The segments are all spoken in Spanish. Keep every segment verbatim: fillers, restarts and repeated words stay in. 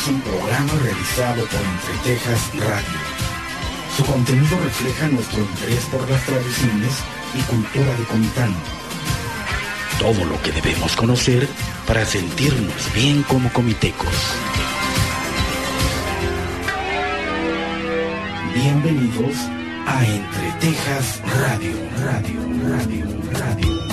es un programa realizado por Entre Tejas Radio. Su contenido refleja nuestro interés por las tradiciones y cultura de Comitán. Todo lo que debemos conocer para sentirnos bien como comitecos. Bienvenidos a Entre Tejas Radio, Radio, Radio, Radio, Radio.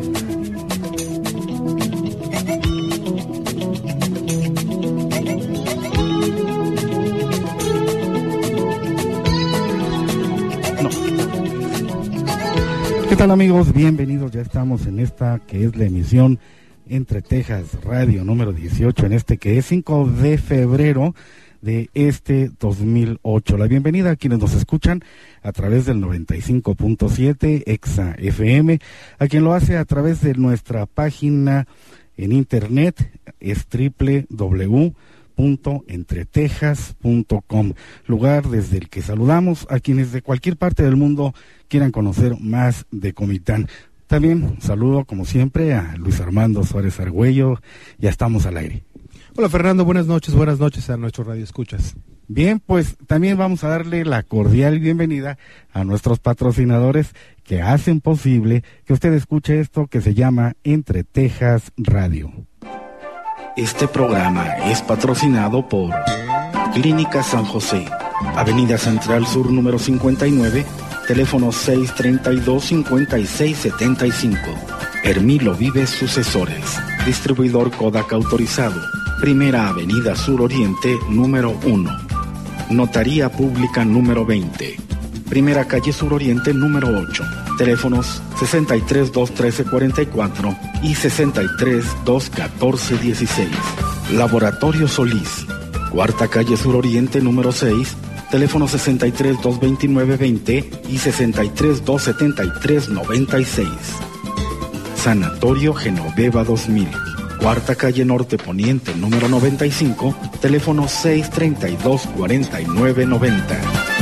¿Qué tal, amigos? Bienvenidos, ya estamos en esta que es la emisión Entre Tejas Radio número dieciocho, en este que es cinco de febrero de este dos mil ocho. La bienvenida a quienes nos escuchan a través del noventa y cinco punto siete Exa F M, a quien lo hace a través de nuestra página en internet, es doble u doble u doble u punto entretejas punto com, lugar desde el que saludamos a quienes de cualquier parte del mundo quieran conocer más de Comitán. También saludo, como siempre, a Luis Armando Suárez Argüello. Ya estamos al aire. Hola, Fernando, buenas noches, buenas noches a nuestros radioescuchas. Bien, pues también vamos a darle la cordial bienvenida a nuestros patrocinadores que hacen posible que usted escuche esto que se llama Entre Tejas Radio. Este programa es patrocinado por Clínica San José, Avenida Central Sur número cincuenta y nueve, teléfono seis treinta y dos, cincuenta y seis setenta y cinco. Hermilo Vives Sucesores, distribuidor Kodak autorizado, Primera Avenida Sur Oriente número uno. Notaría Pública número veinte, Primera Calle Sur Oriente número ocho. Teléfonos sesenta y tres, dos trece, cuarenta y cuatro y sesenta y tres, dos catorce, dieciséis. Laboratorio Solís, Cuarta Calle Sur Oriente número seis. Teléfono sesenta y tres, dos veintinueve, veinte y sesenta y tres, dos setenta y tres, noventa y seis. Sanatorio Genoveva dos mil, Cuarta Calle Norte Poniente número noventa y cinco. Teléfono seis treinta y dos, cuarenta y nueve, noventa.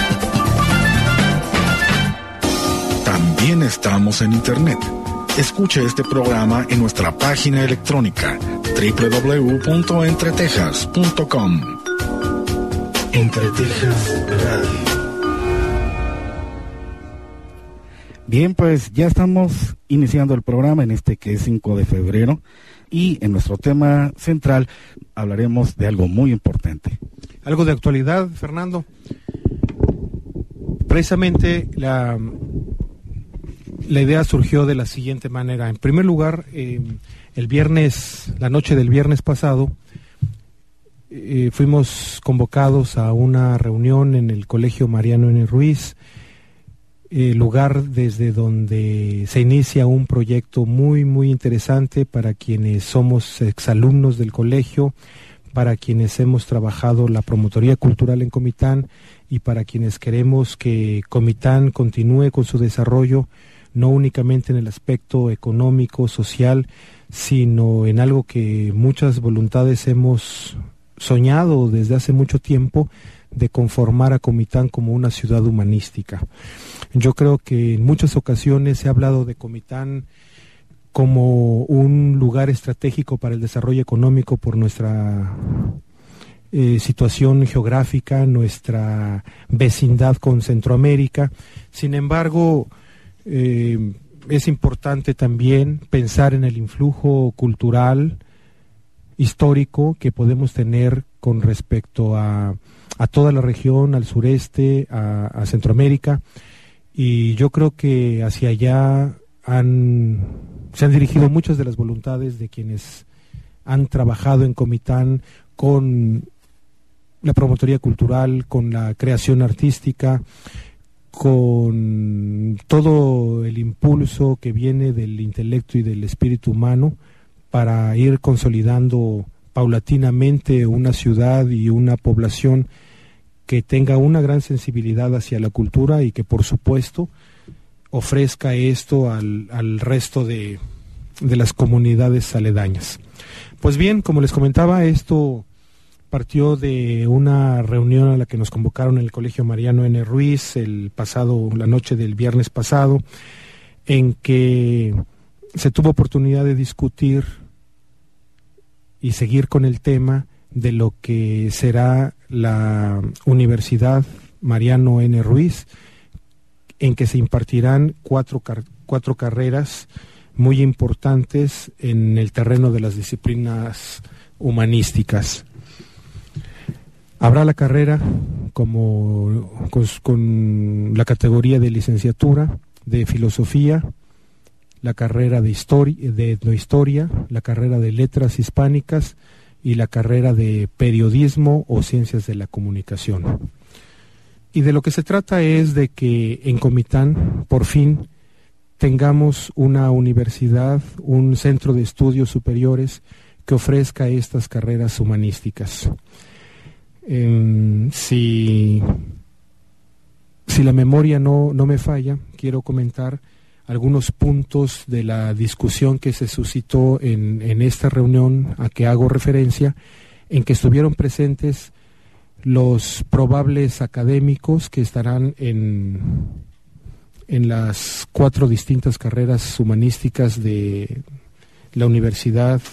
También estamos en internet. Escuche este programa en nuestra página electrónica doble u doble u doble u punto entretejas punto com. Entre Tejas Radio. Bien, pues ya estamos iniciando el programa en este que es cinco de febrero y en nuestro tema central hablaremos de algo muy importante. Algo de actualidad, Fernando. Precisamente la... La idea surgió de la siguiente manera. En primer lugar, eh, el viernes, la noche del viernes pasado, eh, fuimos convocados a una reunión en el Colegio Mariano N. Ruiz, eh, lugar desde donde se inicia un proyecto muy, muy interesante para quienes somos exalumnos del colegio, para quienes hemos trabajado la promotoría cultural en Comitán y para quienes queremos que Comitán continúe con su desarrollo, no únicamente en el aspecto económico, social, sino en algo que muchas voluntades hemos soñado desde hace mucho tiempo, de conformar a Comitán como una ciudad humanística. Yo creo que en muchas ocasiones se ha hablado de Comitán como un lugar estratégico para el desarrollo económico por nuestra eh, situación geográfica, nuestra vecindad con Centroamérica. Sin embargo, Eh, es importante también pensar en el influjo cultural, histórico que podemos tener con respecto a, a toda la región, al sureste, a, a Centroamérica, y yo creo que hacia allá han, se han dirigido muchas de las voluntades de quienes han trabajado en Comitán con la promotoría cultural, con la creación artística, con todo el impulso que viene del intelecto y del espíritu humano para ir consolidando paulatinamente una ciudad y una población que tenga una gran sensibilidad hacia la cultura y que por supuesto ofrezca esto al, al resto de, de las comunidades aledañas. Pues bien, como les comentaba, esto partió de una reunión a la que nos convocaron en el Colegio Mariano N. Ruiz el pasado, la noche del viernes pasado, en que se tuvo oportunidad de discutir y seguir con el tema de lo que será la Universidad Mariano N. Ruiz, en que se impartirán cuatro, car- cuatro carreras muy importantes en el terreno de las disciplinas humanísticas. Habrá la carrera como con, con la categoría de licenciatura de filosofía, la carrera de historia, de etnohistoria, la carrera de letras hispánicas y la carrera de periodismo o ciencias de la comunicación. Y de lo que se trata es de que en Comitán, por fin, tengamos una universidad, un centro de estudios superiores que ofrezca estas carreras humanísticas. Eh, si, si la memoria no, no me falla, quiero comentar algunos puntos de la discusión que se suscitó en, en esta reunión a que hago referencia, en que estuvieron presentes los probables académicos que estarán en, en las cuatro distintas carreras humanísticas de la Universidad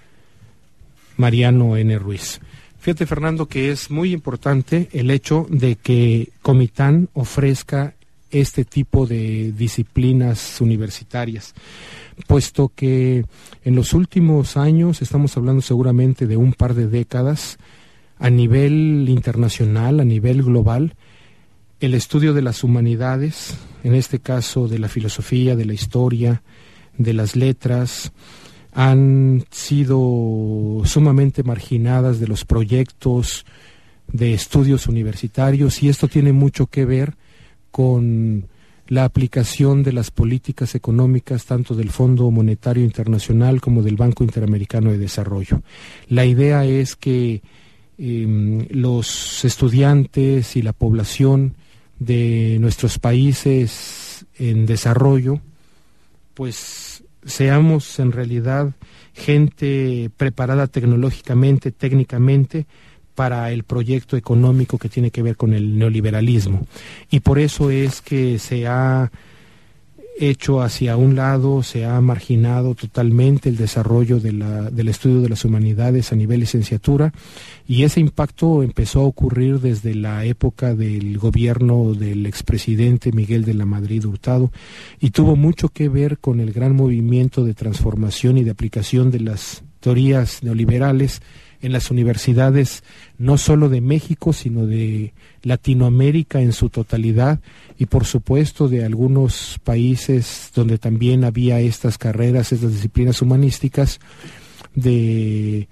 Mariano N. Ruiz. Fíjate, Fernando, que es muy importante el hecho de que Comitán ofrezca este tipo de disciplinas universitarias, puesto que en los últimos años, estamos hablando seguramente de un par de décadas, a nivel internacional, a nivel global, el estudio de las humanidades, en este caso de la filosofía, de la historia, de las letras, han sido sumamente marginadas de los proyectos de estudios universitarios, y esto tiene mucho que ver con la aplicación de las políticas económicas tanto del Fondo Monetario Internacional como del Banco Interamericano de Desarrollo. La idea es que eh, los estudiantes y la población de nuestros países en desarrollo, pues seamos en realidad gente preparada tecnológicamente, técnicamente, para el proyecto económico que tiene que ver con el neoliberalismo. Y por eso es que se ha hecho hacia un lado, se ha marginado totalmente el desarrollo de la, del estudio de las humanidades a nivel licenciatura, y ese impacto empezó a ocurrir desde la época del gobierno del expresidente Miguel de la Madrid Hurtado, y tuvo mucho que ver con el gran movimiento de transformación y de aplicación de las teorías neoliberales en las universidades, no solo de México, sino de Latinoamérica en su totalidad, y por supuesto de algunos países donde también había estas carreras, estas disciplinas humanísticas, de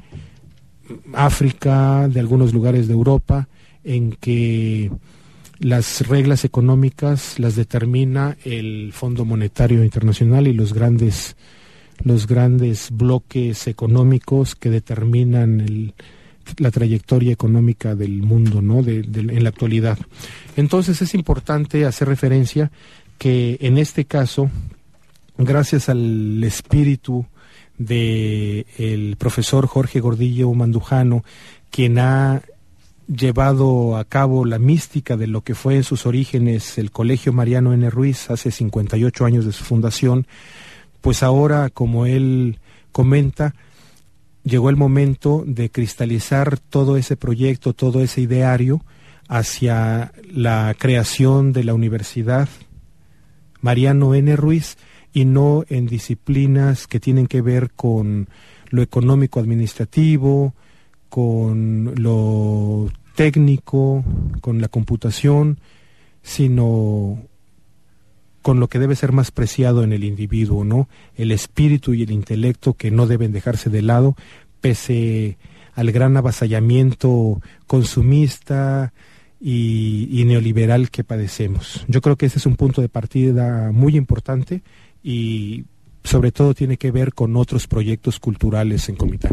África, de algunos lugares de Europa, en que las reglas económicas las determina el Fondo Monetario Internacional y los grandes los grandes bloques económicos que determinan el, la trayectoria económica del mundo, ¿no? de, de, en la actualidad. Entonces es importante hacer referencia que en este caso, gracias al espíritu de el profesor Jorge Gordillo Mandujano, quien ha llevado a cabo la mística de lo que fue en sus orígenes el Colegio Mariano N. Ruiz hace cincuenta y ocho años de su fundación, pues ahora, como él comenta, llegó el momento de cristalizar todo ese proyecto, todo ese ideario hacia la creación de la Universidad Mariano N. Ruiz, y no en disciplinas que tienen que ver con lo económico administrativo, con lo técnico, con la computación, sino con lo que debe ser más preciado en el individuo, ¿no? El espíritu y el intelecto, que no deben dejarse de lado, pese al gran avasallamiento consumista y, y neoliberal que padecemos. Yo creo que ese es un punto de partida muy importante, y sobre todo tiene que ver con otros proyectos culturales en Comitán.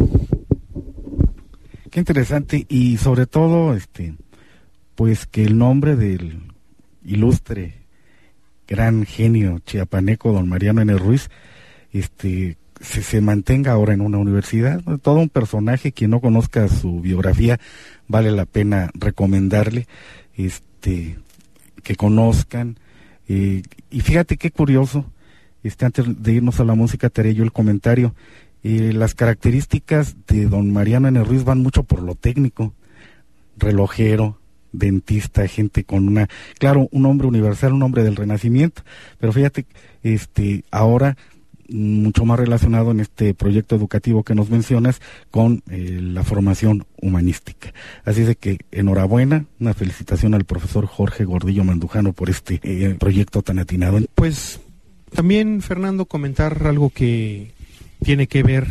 Qué interesante, y sobre todo, este, pues que el nombre del ilustre gran genio chiapaneco don Mariano N. Ruiz este se, se mantenga ahora en una universidad. Todo un personaje. Quien no conozca su biografía, vale la pena recomendarle este que conozcan. Eh, y fíjate qué curioso, este antes de irnos a la música, te haré yo el comentario Eh, las características de don Mariano N. Ruiz van mucho por lo técnico, relojero, dentista, gente con una, claro, un hombre universal, un hombre del Renacimiento, pero fíjate, este, ahora mucho más relacionado en este proyecto educativo que nos mencionas con eh, la formación humanística. Así es de que enhorabuena, una felicitación al profesor Jorge Gordillo Mandujano por este eh, proyecto tan atinado. Pues también, Fernando, comentar algo que tiene que ver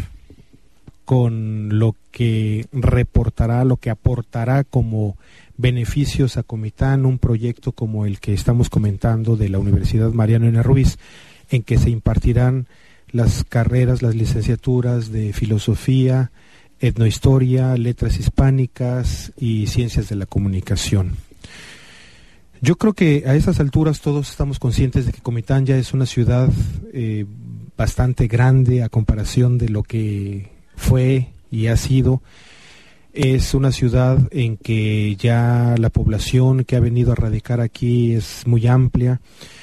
con lo que reportará, lo que aportará como beneficios a Comitán, un proyecto como el que estamos comentando de la Universidad Mariano N. Ruiz, en que se impartirán las carreras, las licenciaturas de filosofía, etnohistoria, letras hispánicas y ciencias de la comunicación. Yo creo que a esas alturas todos estamos conscientes de que Comitán ya es una ciudad eh, bastante grande a comparación de lo que fue y ha sido. Es una ciudad en que ya la población que ha venido a radicar aquí es muy amplia.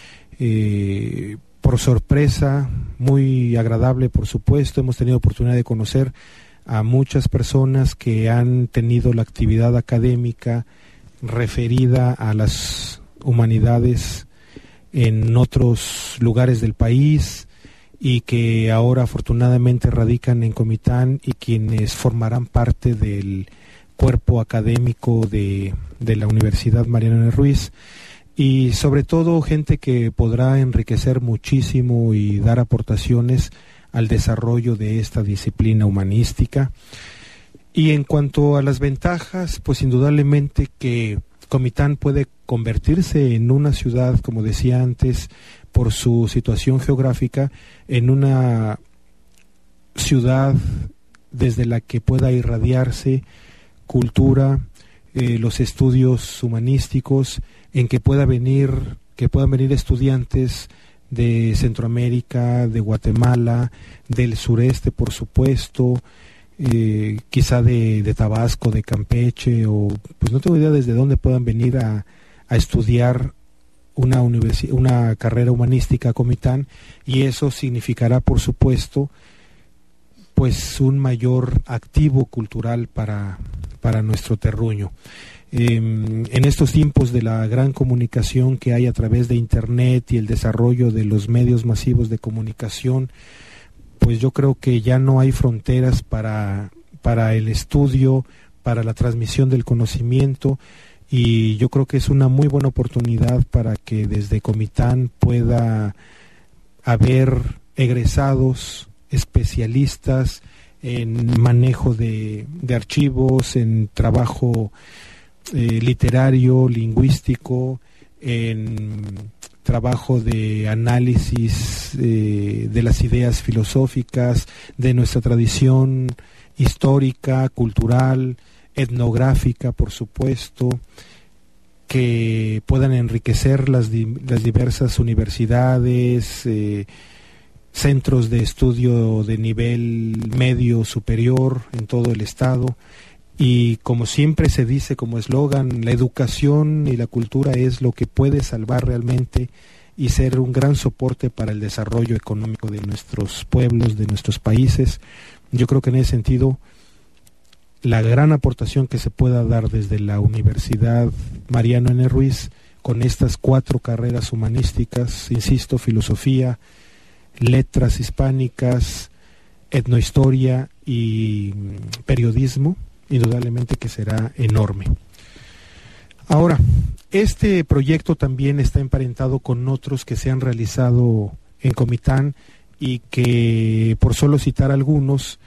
Eh, por sorpresa, muy agradable, por supuesto, hemos tenido oportunidad de conocer a muchas personas que han tenido la actividad académica referida a las humanidades en otros lugares del país y que ahora afortunadamente radican en Comitán y quienes formarán parte del cuerpo académico de, de la Universidad Mariano N. Ruiz, y sobre todo gente que podrá enriquecer muchísimo y dar aportaciones al desarrollo de esta disciplina humanística. Y en cuanto a las ventajas, pues indudablemente que Comitán puede convertirse en una ciudad, como decía antes, por su situación geográfica, en una ciudad desde la que pueda irradiarse cultura, eh, los estudios humanísticos, en que pueda venir, que puedan venir estudiantes de Centroamérica, de Guatemala, del sureste, por supuesto, eh, quizá de, de Tabasco, de Campeche, o pues no tengo idea desde dónde puedan venir a, a estudiar una universi- una carrera humanística a Comitán, y eso significará, por supuesto, pues un mayor activo cultural para, para nuestro terruño. Eh, en estos tiempos de la gran comunicación que hay a través de Internet y el desarrollo de los medios masivos de comunicación, pues yo creo que ya no hay fronteras para, para el estudio, para la transmisión del conocimiento, y yo creo que es una muy buena oportunidad para que desde Comitán pueda haber egresados, especialistas en manejo de, de archivos, en trabajo eh, literario, lingüístico, en trabajo de análisis eh, de las ideas filosóficas, de nuestra tradición histórica, cultural, etnográfica, por supuesto, que puedan enriquecer las, di las diversas universidades, eh, centros de estudio de nivel medio superior en todo el estado. Y como siempre se dice como eslogan, la educación y la cultura es lo que puede salvar realmente y ser un gran soporte para el desarrollo económico de nuestros pueblos, de nuestros países. Yo creo que en ese sentido la gran aportación que se pueda dar desde la Universidad Mariano N. Ruiz con estas cuatro carreras humanísticas, insisto, filosofía, letras hispánicas, etnohistoria y periodismo, indudablemente que será enorme. Ahora, este proyecto también está emparentado con otros que se han realizado en Comitán y que, por solo citar algunos,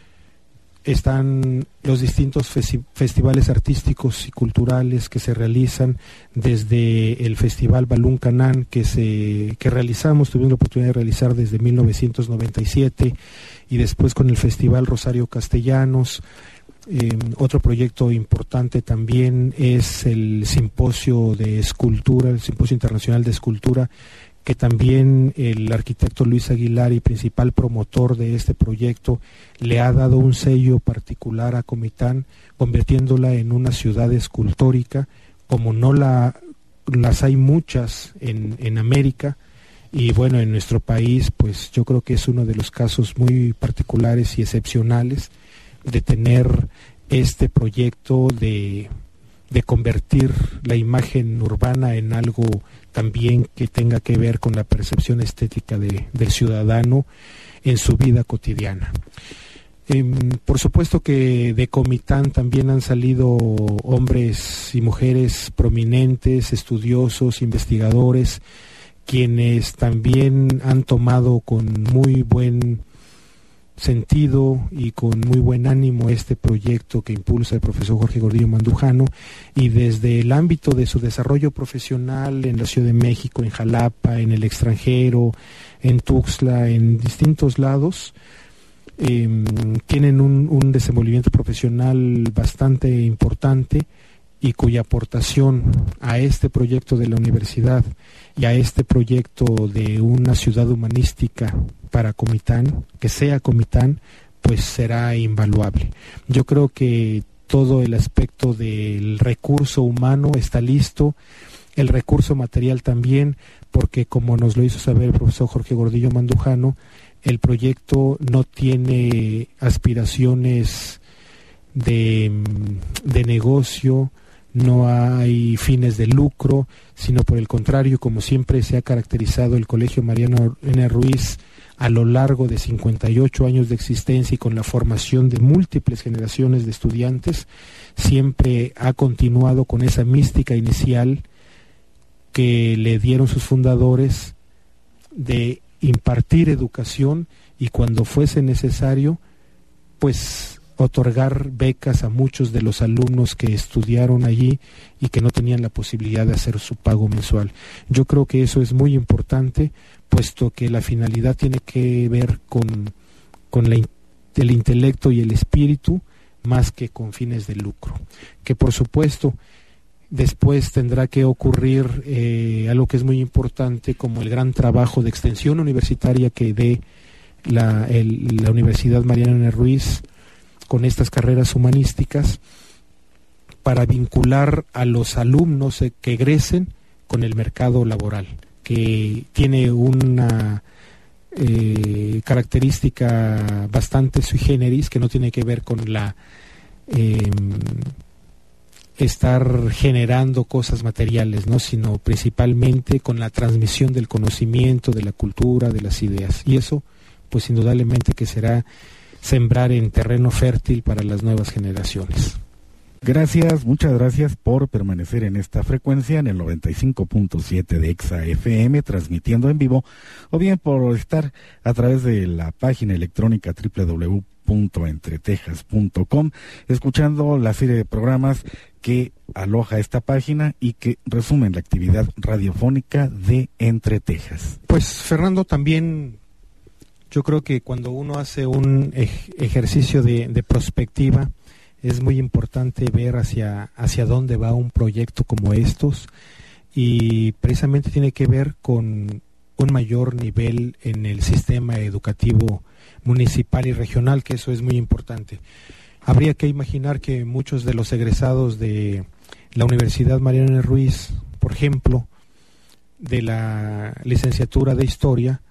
están los distintos festivales artísticos y culturales que se realizan, desde el Festival Balún Canán que se que realizamos, tuvimos la oportunidad de realizar desde mil novecientos noventa y siete, y después con el Festival Rosario Castellanos. Eh, otro proyecto importante también es el Simposio de Escultura, el Simposio Internacional de Escultura, que también el arquitecto Luis Aguilar, y principal promotor de este proyecto, le ha dado un sello particular a Comitán, convirtiéndola en una ciudad escultórica, como no la, las hay muchas en, en América, y bueno, en nuestro país pues yo creo que es uno de los casos muy particulares y excepcionales de tener este proyecto de, de convertir la imagen urbana en algo también que tenga que ver con la percepción estética de, del ciudadano en su vida cotidiana. Eh, por supuesto que de Comitán también han salido hombres y mujeres prominentes, estudiosos, investigadores, quienes también han tomado con muy buen sentido y con muy buen ánimo este proyecto que impulsa el profesor Jorge Gordillo Mandujano, y desde el ámbito de su desarrollo profesional en la Ciudad de México, en Jalapa, en el extranjero, en Tuxtla, en distintos lados, eh, tienen un, un desenvolvimiento profesional bastante importante, y cuya aportación a este proyecto de la universidad y a este proyecto de una ciudad humanística para Comitán, que sea Comitán, pues será invaluable. Yo creo que todo el aspecto del recurso humano está listo, el recurso material también, porque como nos lo hizo saber el profesor Jorge Gordillo Mandujano, el proyecto no tiene aspiraciones de, de negocio, no hay fines de lucro, sino por el contrario, como siempre se ha caracterizado el Colegio Mariano N. Ruiz a lo largo de cincuenta y ocho años de existencia y con la formación de múltiples generaciones de estudiantes, siempre ha continuado con esa mística inicial que le dieron sus fundadores de impartir educación y cuando fuese necesario, pues otorgar becas a muchos de los alumnos que estudiaron allí y que no tenían la posibilidad de hacer su pago mensual. Yo creo que eso es muy importante, puesto que la finalidad tiene que ver con, con la, el intelecto y el espíritu más que con fines de lucro. Que por supuesto después tendrá que ocurrir eh, algo que es muy importante, como el gran trabajo de extensión universitaria que dé la, el, la Universidad Mariano N. Ruiz con estas carreras humanísticas, para vincular a los alumnos que egresen con el mercado laboral, que tiene una eh, característica bastante sui generis, que no tiene que ver con la eh, estar generando cosas materiales, ¿no?, sino principalmente con la transmisión del conocimiento, de la cultura, de las ideas. Y eso, pues indudablemente que será sembrar en terreno fértil para las nuevas generaciones. Gracias, muchas gracias por permanecer en esta frecuencia en el noventa y cinco punto siete de Exa F M, transmitiendo en vivo, o bien por estar a través de la página electrónica doble u doble u doble u punto entre tejas punto com, escuchando la serie de programas que aloja esta página y que resumen la actividad radiofónica de Entre Tejas. Pues Fernando, también yo creo que cuando uno hace un ej- ejercicio de, de prospectiva, es muy importante ver hacia, hacia dónde va un proyecto como estos, y precisamente tiene que ver con un mayor nivel en el sistema educativo municipal y regional, que eso es muy importante. Habría que imaginar que muchos de los egresados de la Universidad Mariano N. Ruiz, por ejemplo, de la licenciatura de Historia,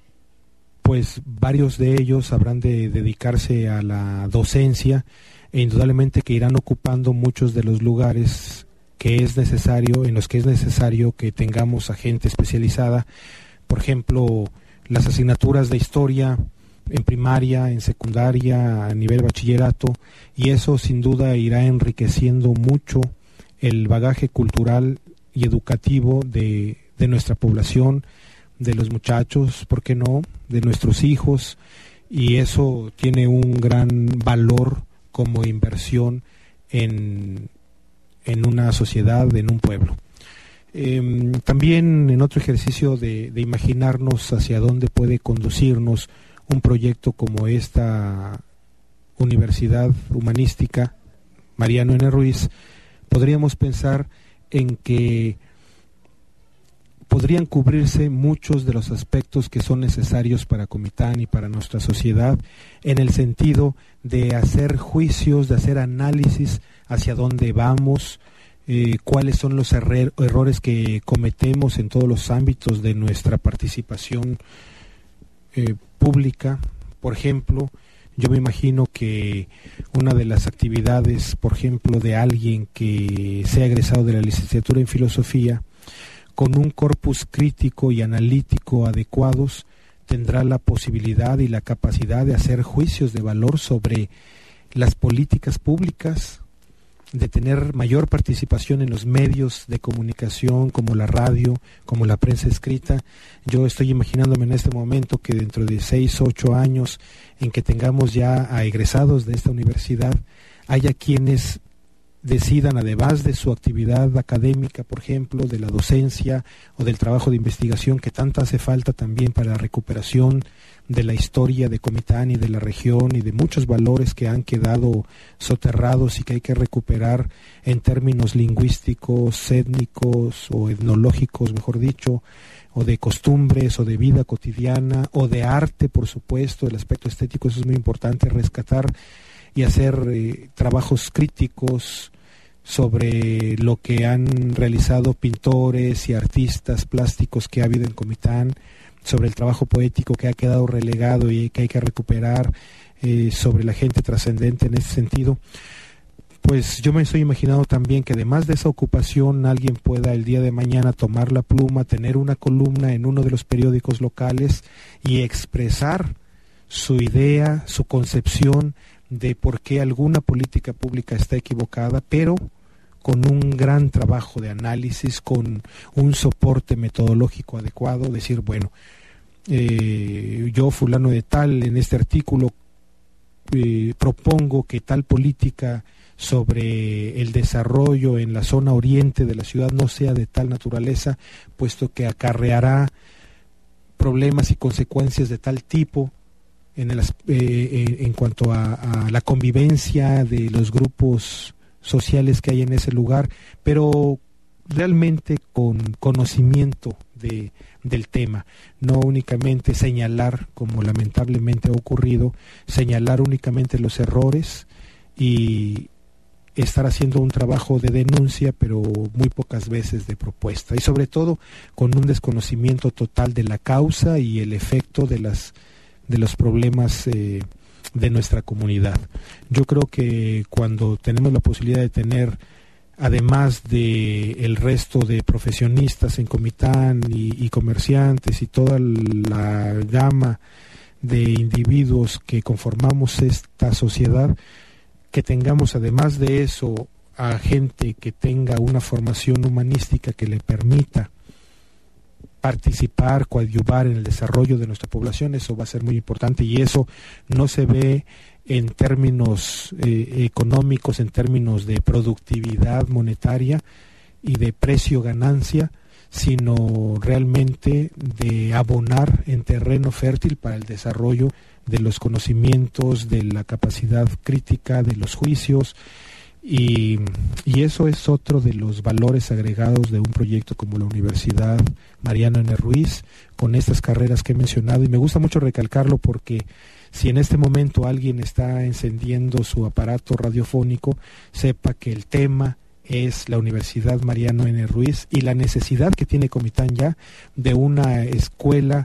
pues varios de ellos habrán de dedicarse a la docencia e indudablemente que irán ocupando muchos de los lugares que es necesario, en los que es necesario que tengamos a gente especializada. Por ejemplo, las asignaturas de historia en primaria, en secundaria, a nivel bachillerato, y eso sin duda irá enriqueciendo mucho el bagaje cultural y educativo de, de nuestra población, de los muchachos, ¿por qué no?, de nuestros hijos, y eso tiene un gran valor como inversión en, en una sociedad, en un pueblo. Eh, también en otro ejercicio de, de imaginarnos hacia dónde puede conducirnos un proyecto como esta Universidad Humanística Mariano N. Ruiz, podríamos pensar en que podrían cubrirse muchos de los aspectos que son necesarios para Comitán y para nuestra sociedad, en el sentido de hacer juicios, de hacer análisis hacia dónde vamos, eh, cuáles son los errer, errores que cometemos en todos los ámbitos de nuestra participación eh, pública. Por ejemplo, yo me imagino que una de las actividades, por ejemplo, de alguien que sea egresado de la licenciatura en filosofía, con un corpus crítico y analítico adecuados, tendrá la posibilidad y la capacidad de hacer juicios de valor sobre las políticas públicas, de tener mayor participación en los medios de comunicación como la radio, como la prensa escrita. Yo estoy imaginándome en este momento que dentro de seis, ocho años en que tengamos ya a egresados de esta universidad, haya quienes decidan, además de su actividad académica, por ejemplo, de la docencia o del trabajo de investigación que tanto hace falta también para la recuperación de la historia de Comitán y de la región y de muchos valores que han quedado soterrados y que hay que recuperar en términos lingüísticos, étnicos o etnológicos, mejor dicho, o de costumbres o de vida cotidiana o de arte, por supuesto. El aspecto estético, eso es muy importante, rescatar y hacer eh, trabajos críticos sobre lo que han realizado pintores y artistas plásticos que ha habido en Comitán, sobre el trabajo poético que ha quedado relegado y que hay que recuperar, eh, sobre la gente trascendente en ese sentido. Pues yo me estoy imaginando también que además de esa ocupación alguien pueda el día de mañana tomar la pluma, tener una columna en uno de los periódicos locales y expresar su idea, su concepción de por qué alguna política pública está equivocada, pero con un gran trabajo de análisis, con un soporte metodológico adecuado, decir, bueno, eh, yo fulano de tal en este artículo eh, propongo que tal política sobre el desarrollo en la zona oriente de la ciudad no sea de tal naturaleza, puesto que acarreará problemas y consecuencias de tal tipo en, el, eh, en cuanto a, a la convivencia de los grupos sociales que hay en ese lugar, pero realmente con conocimiento de, del tema, no únicamente señalar, como lamentablemente ha ocurrido, señalar únicamente los errores y estar haciendo un trabajo de denuncia, pero muy pocas veces de propuesta, y sobre todo con un desconocimiento total de la causa y el efecto de las de los problemas eh, de nuestra comunidad. Yo creo que cuando tenemos la posibilidad de tener, además de el resto de profesionistas en Comitán y, y comerciantes y toda la gama de individuos que conformamos esta sociedad, que tengamos además de eso a gente que tenga una formación humanística que le permita participar, coadyuvar en el desarrollo de nuestra población, eso va a ser muy importante, y eso no se ve en términos eh, económicos, en términos de productividad monetaria y de precio-ganancia, sino realmente de abonar en terreno fértil para el desarrollo de los conocimientos, de la capacidad crítica, de los juicios, y, y eso es otro de los valores agregados de un proyecto como la Universidad Mariano N. Ruiz, con estas carreras que he mencionado, y me gusta mucho recalcarlo porque si en este momento alguien está encendiendo su aparato radiofónico, sepa que el tema es la Universidad Mariano N. Ruiz y la necesidad que tiene Comitán ya de una escuela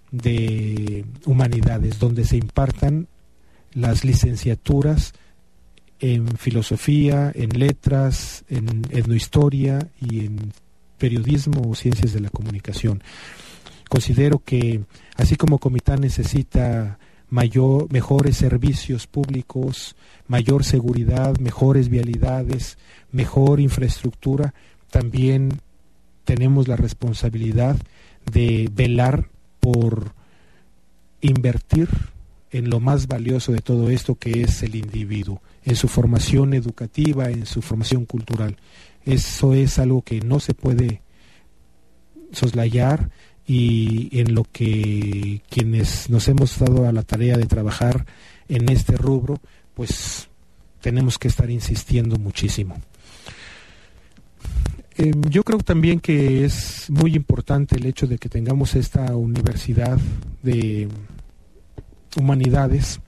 de humanidades donde se impartan las licenciaturas en filosofía, en letras, en etnohistoria y en periodismo o ciencias de la comunicación. Considero que así como Comitán necesita mayor, mejores servicios públicos, mayor seguridad, mejores vialidades, mejor infraestructura, también tenemos la responsabilidad de velar por invertir en lo más valioso de todo esto, que es el individuo, en su formación educativa, en su formación cultural. Eso es algo que no se puede soslayar y en lo que quienes nos hemos dado a la tarea de trabajar en este rubro, pues tenemos que estar insistiendo muchísimo. Eh, yo creo también que es muy importante el hecho de que tengamos esta universidad de humanidades,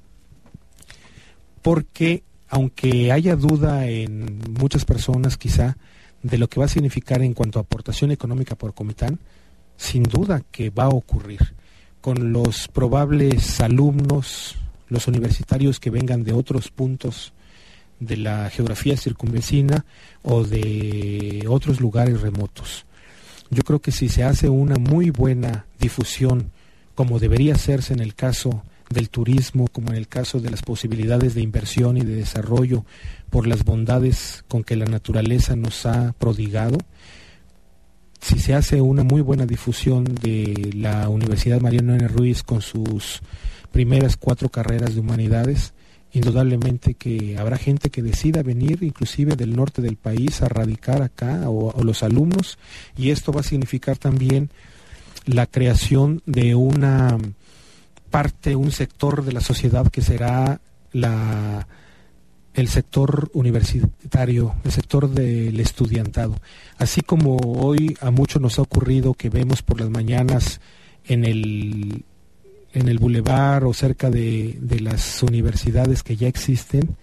porque aunque haya duda en muchas personas quizá de lo que va a significar en cuanto a aportación económica por Comitán, sin duda que va a ocurrir. Con los probables alumnos, los universitarios que vengan de otros puntos de la geografía circunvecina o de otros lugares remotos. Yo creo que si se hace una muy buena difusión, como debería hacerse en el caso del turismo, como en el caso de las posibilidades de inversión y de desarrollo por las bondades con que la naturaleza nos ha prodigado, si se hace una muy buena difusión de la Universidad Mariano N. Ruiz con sus primeras cuatro carreras de humanidades, indudablemente que habrá gente que decida venir inclusive del norte del país a radicar acá, o, o los alumnos, y esto va a significar también la creación de una parte, un sector de la sociedad que será la el sector universitario, el sector del estudiantado. Así como hoy a muchos nos ha ocurrido que vemos por las mañanas en el en el bulevar o cerca de, de las universidades que ya existen,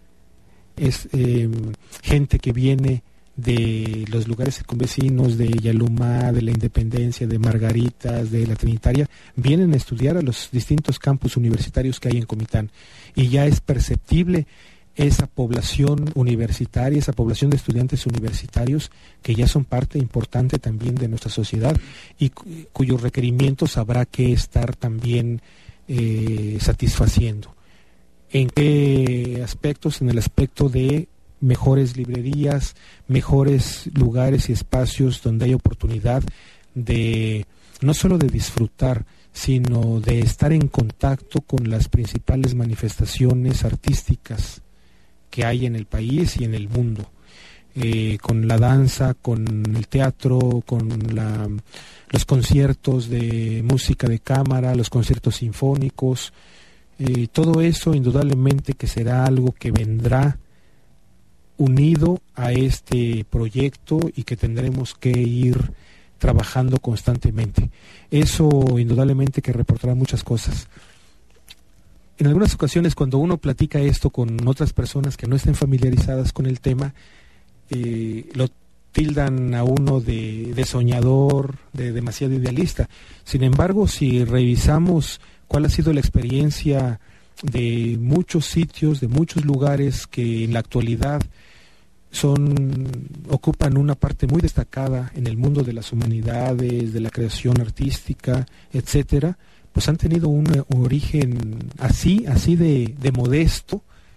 es eh, gente que viene de los lugares circunvecinos, de Yalumá, de la Independencia, de Margaritas, de la Trinitaria, vienen a estudiar a los distintos campus universitarios que hay en Comitán, y ya es perceptible esa población universitaria, esa población de estudiantes universitarios que ya son parte importante también de nuestra sociedad y cu- cuyos requerimientos habrá que estar también eh, satisfaciendo. ¿En qué aspectos? En el aspecto de mejores librerías, mejores lugares y espacios donde hay oportunidad de no solo de disfrutar, sino de estar en contacto con las principales manifestaciones artísticas que hay en el país y en el mundo, eh, con la danza, con el teatro, con la, los conciertos de música de cámara, los conciertos sinfónicos, eh, todo eso indudablemente que será algo que vendrá unido a este proyecto y que tendremos que ir trabajando constantemente. Eso indudablemente que reportará muchas cosas. En algunas ocasiones, cuando uno platica esto con otras personas que no estén familiarizadas con el tema, eh, lo tildan a uno de, de soñador, de demasiado idealista. Sin embargo, si revisamos cuál ha sido la experiencia de muchos sitios, de muchos lugares que en la actualidad son ocupan una parte muy destacada en el mundo de las humanidades, de la creación artística, etcétera, pues han tenido un, un origen así, así de, de modesto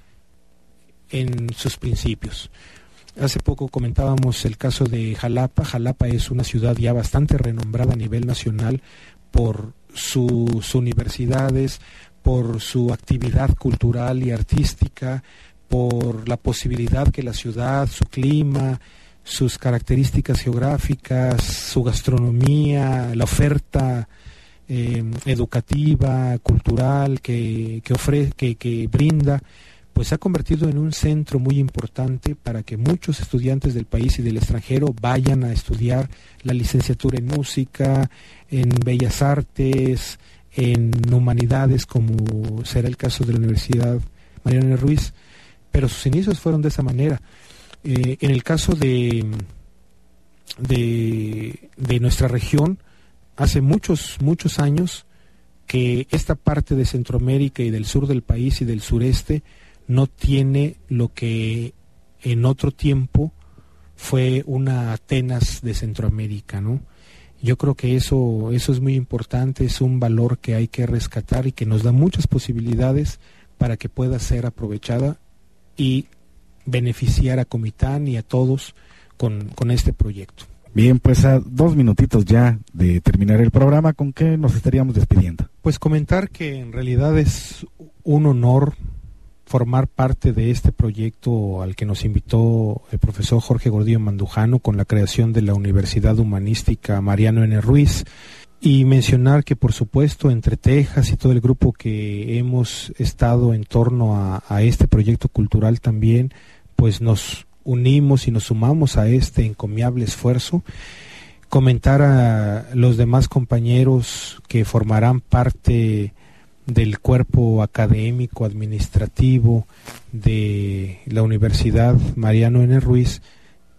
en sus principios. Hace poco comentábamos el caso de Jalapa. Jalapa es una ciudad ya bastante renombrada a nivel nacional por sus universidades, por su actividad cultural y artística, por la posibilidad que la ciudad, su clima, sus características geográficas, su gastronomía, la oferta eh, educativa, cultural que, que ofrece, que, que brinda, pues se ha convertido en un centro muy importante para que muchos estudiantes del país y del extranjero vayan a estudiar la licenciatura en música, en bellas artes, en humanidades, como será el caso de la Universidad Mariano N. Ruiz, pero sus inicios fueron de esa manera. Eh, en el caso de, de, de nuestra región, hace muchos, muchos años que esta parte de Centroamérica y del sur del país y del sureste no tiene lo que en otro tiempo fue una Atenas de Centroamérica, ¿no? Yo creo que eso, eso es muy importante, es un valor que hay que rescatar y que nos da muchas posibilidades para que pueda ser aprovechada y beneficiar a Comitán y a todos con, con este proyecto. Bien, pues a dos minutitos ya de terminar el programa, ¿con qué nos estaríamos despidiendo? Pues comentar que en realidad es un honor formar parte de este proyecto al que nos invitó el profesor Jorge Gordillo Mandujano con la creación de la Universidad Humanística Mariano N. Ruiz, y mencionar que por supuesto entre Texas y todo el grupo que hemos estado en torno a, a este proyecto cultural también, pues nos unimos y nos sumamos a este encomiable esfuerzo. Comentar a los demás compañeros que formarán parte del cuerpo académico administrativo de la Universidad Mariano N. Ruiz,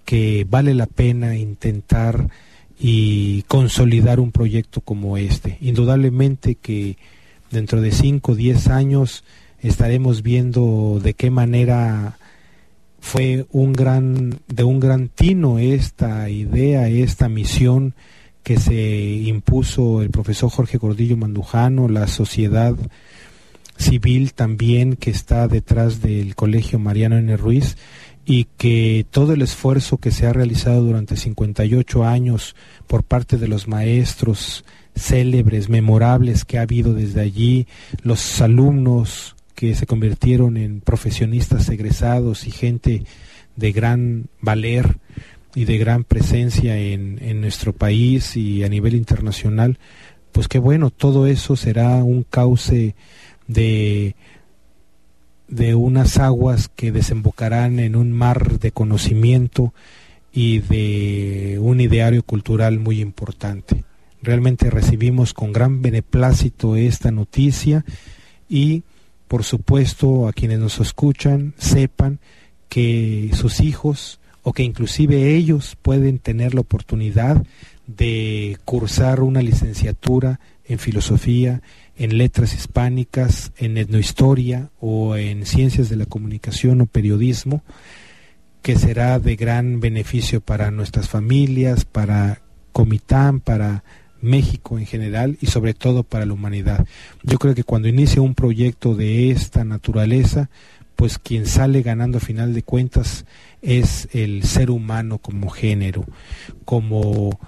que vale la pena intentar y consolidar un proyecto como este. Indudablemente que dentro de cinco o diez años estaremos viendo de qué manera fue un gran, de un gran tino esta idea, esta misión que se impuso el profesor Jorge Gordillo Mandujano, la sociedad civil también que está detrás del Colegio Mariano N. Ruiz, y que todo el esfuerzo que se ha realizado durante cincuenta y ocho años por parte de los maestros célebres, memorables que ha habido desde allí, los alumnos que se convirtieron en profesionistas egresados y gente de gran valer y de gran presencia en, en nuestro país y a nivel internacional, pues qué bueno, todo eso será un cauce de, de unas aguas que desembocarán en un mar de conocimiento y de un ideario cultural muy importante. Realmente recibimos con gran beneplácito esta noticia y, por supuesto, a quienes nos escuchan sepan que sus hijos o que inclusive ellos pueden tener la oportunidad de cursar una licenciatura en filosofía, en letras hispánicas, en etnohistoria o en ciencias de la comunicación o periodismo, que será de gran beneficio para nuestras familias, para Comitán, para México en general y sobre todo para la humanidad. Yo creo que cuando inicia un proyecto de esta naturaleza, pues quien sale ganando a final de cuentas es el ser humano como género, como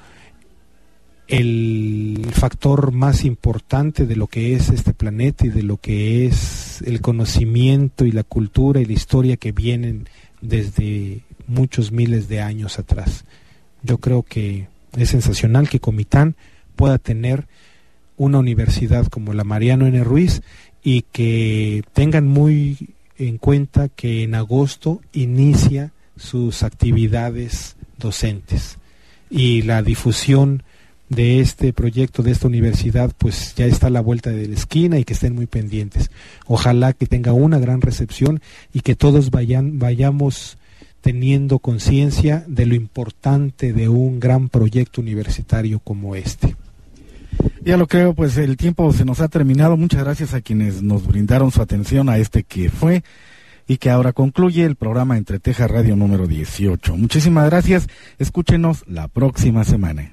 el factor más importante de lo que es este planeta y de lo que es el conocimiento y la cultura y la historia que vienen desde muchos miles de años atrás. Yo creo que es sensacional que Comitán pueda tener una universidad como la Mariano N. Ruiz y que tengan muy en cuenta que en agosto inicia sus actividades docentes y la difusión de este proyecto, de esta universidad, pues ya está a la vuelta de la esquina y que estén muy pendientes. Ojalá que tenga una gran recepción y que todos vayan, vayamos teniendo conciencia de lo importante de un gran proyecto universitario como este. Ya lo creo, pues el tiempo se nos ha terminado. Muchas gracias a quienes nos brindaron su atención a este que fue y que ahora concluye el programa Entre Tejas Radio número dieciocho. Muchísimas gracias. Escúchenos la próxima semana.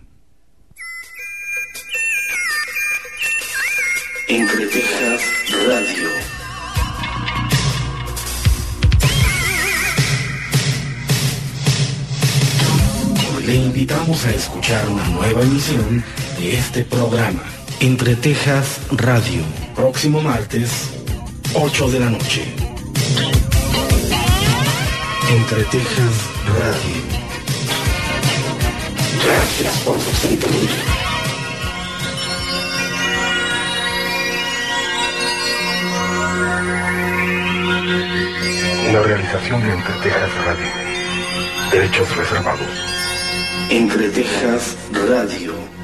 Entre Tejas Radio. Le invitamos a escuchar una nueva emisión de este programa, Entre Tejas Radio, próximo martes, ocho de la noche. Entre Tejas Radio. Gracias por su sintonía. Una realización de Entre Tejas Radio. Derechos reservados. Entre Tejas Radio.